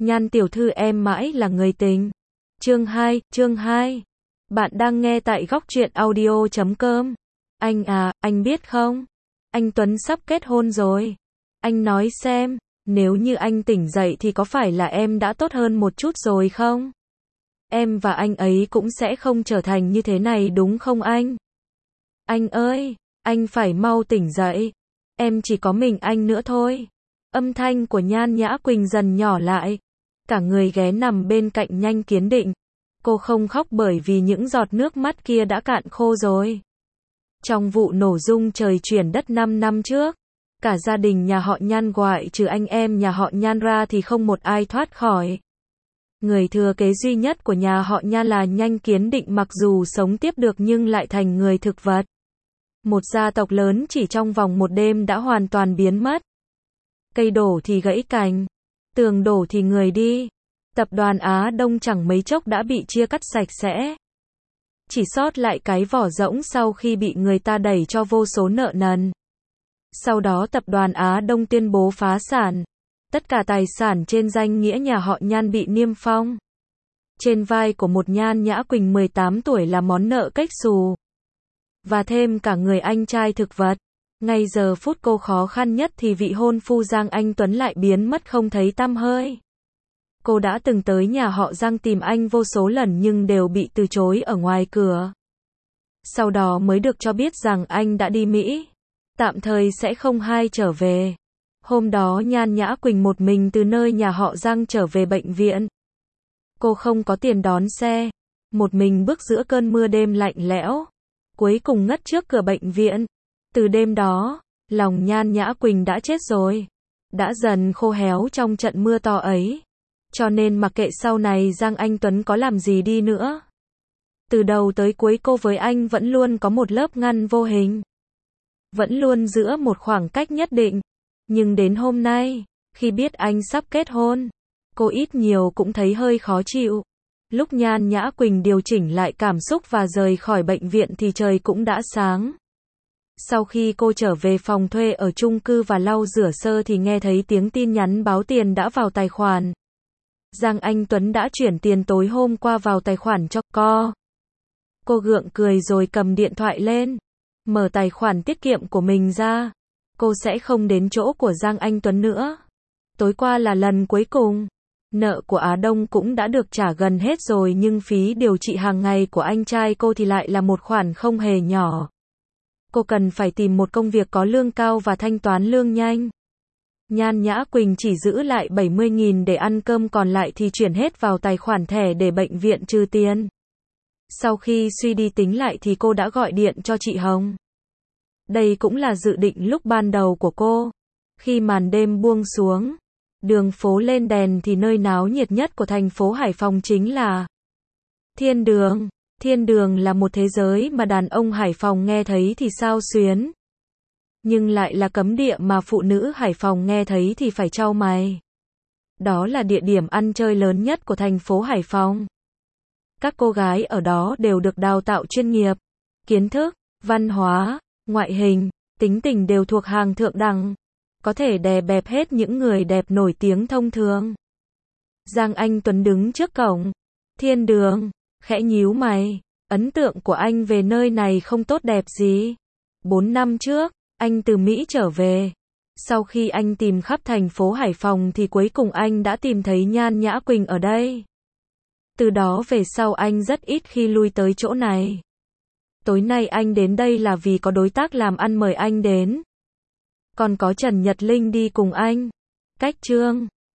Nhan tiểu thư em mãi là người tình. Chương 2. Bạn đang nghe tại góc truyện audio.com. Anh à, anh biết không? Anh Tuấn sắp kết hôn rồi. Anh nói xem, nếu như anh tỉnh dậy thì có phải là em đã tốt hơn một chút rồi không? Em và anh ấy cũng sẽ không trở thành như thế này đúng không anh? Anh ơi, anh phải mau tỉnh dậy. Em chỉ có mình anh nữa thôi. Âm thanh của Nhan Nhã Quỳnh dần nhỏ lại. Cả người ghé nằm bên cạnh Nhanh Kiến Định. Cô không khóc bởi vì những giọt nước mắt kia đã cạn khô rồi. Trong vụ nổ rung trời chuyển đất 5 năm trước, cả gia đình nhà họ Nhan ngoại trừ anh em nhà họ Nhan ra thì không một ai thoát khỏi. Người thừa kế duy nhất của nhà họ Nhan là Nhanh Kiến Định, mặc dù sống tiếp được nhưng lại thành người thực vật. Một gia tộc lớn chỉ trong vòng một đêm đã hoàn toàn biến mất. Cây đổ thì gãy cành, tường đổ thì người đi. Tập đoàn Á Đông chẳng mấy chốc đã bị chia cắt sạch sẽ. Chỉ sót lại cái vỏ rỗng sau khi bị người ta đẩy cho vô số nợ nần. Sau đó tập đoàn Á Đông tuyên bố phá sản. Tất cả tài sản trên danh nghĩa nhà họ Nhan bị niêm phong. Trên vai của một Nhan Nhã Quỳnh 18 tuổi là món nợ kếch xù. Và thêm cả người anh trai thực vật. Ngay giờ phút cô khó khăn nhất thì vị hôn phu Giang Anh Tuấn lại biến mất không thấy tăm hơi. Cô đã từng tới nhà họ Giang tìm anh vô số lần nhưng đều bị từ chối ở ngoài cửa. Sau đó mới được cho biết rằng anh đã đi Mỹ. Tạm thời sẽ không trở về. Hôm đó Nhan Nhã Quỳnh một mình từ nơi nhà họ Giang trở về bệnh viện. Cô không có tiền đón xe. Một mình bước giữa cơn mưa đêm lạnh lẽo. Cuối cùng ngất trước cửa bệnh viện. Từ đêm đó, lòng Nhan Nhã Quỳnh đã chết rồi. Đã dần khô héo trong trận mưa to ấy. Cho nên mặc kệ sau này Giang Anh Tuấn có làm gì đi nữa. Từ đầu tới cuối cô với anh vẫn luôn có một lớp ngăn vô hình. Vẫn luôn giữ một khoảng cách nhất định. Nhưng đến hôm nay, khi biết anh sắp kết hôn, cô ít nhiều cũng thấy hơi khó chịu. Lúc Nhan Nhã Quỳnh điều chỉnh lại cảm xúc và rời khỏi bệnh viện thì trời cũng đã sáng. Sau khi cô trở về phòng thuê ở chung cư và lau rửa sơ thì nghe thấy tiếng tin nhắn báo tiền đã vào tài khoản. Giang Anh Tuấn đã chuyển tiền tối hôm qua vào tài khoản cho cô. Cô gượng cười rồi cầm điện thoại lên, mở tài khoản tiết kiệm của mình ra. Cô sẽ không đến chỗ của Giang Anh Tuấn nữa. Tối qua là lần cuối cùng. Nợ của Á Đông cũng đã được trả gần hết rồi nhưng phí điều trị hàng ngày của anh trai cô thì lại là một khoản không hề nhỏ. Cô cần phải tìm một công việc có lương cao và thanh toán lương nhanh. Nhan Nhã Quỳnh chỉ giữ lại 70.000 để ăn cơm, còn lại thì chuyển hết vào tài khoản thẻ để bệnh viện trừ tiền. Sau khi suy đi tính lại thì cô đã gọi điện cho chị Hồng. Đây cũng là dự định lúc ban đầu của cô. Khi màn đêm buông xuống, đường phố lên đèn thì nơi náo nhiệt nhất của thành phố Hải Phòng chính là thiên đường. Thiên đường là một thế giới mà đàn ông Hải Phòng nghe thấy thì xao xuyến. Nhưng lại là cấm địa mà phụ nữ Hải Phòng nghe thấy thì phải chau mày. Đó là địa điểm ăn chơi lớn nhất của thành phố Hải Phòng. Các cô gái ở đó đều được đào tạo chuyên nghiệp. Kiến thức, văn hóa, ngoại hình, tính tình đều thuộc hàng thượng đẳng. Có thể đè bẹp hết những người đẹp nổi tiếng thông thường. Giang Anh Tuấn đứng trước cổng thiên đường, khẽ nhíu mày. Ấn tượng của anh về nơi này không tốt đẹp gì. 4 năm trước, anh từ Mỹ trở về. Sau khi anh tìm khắp thành phố Hải Phòng thì cuối cùng anh đã tìm thấy Nhan Nhã Quỳnh ở đây. Từ đó về sau anh rất ít khi lui tới chỗ này. Tối nay anh đến đây là vì có đối tác làm ăn mời anh đến. Còn có Trần Nhật Linh đi cùng anh. Cách chương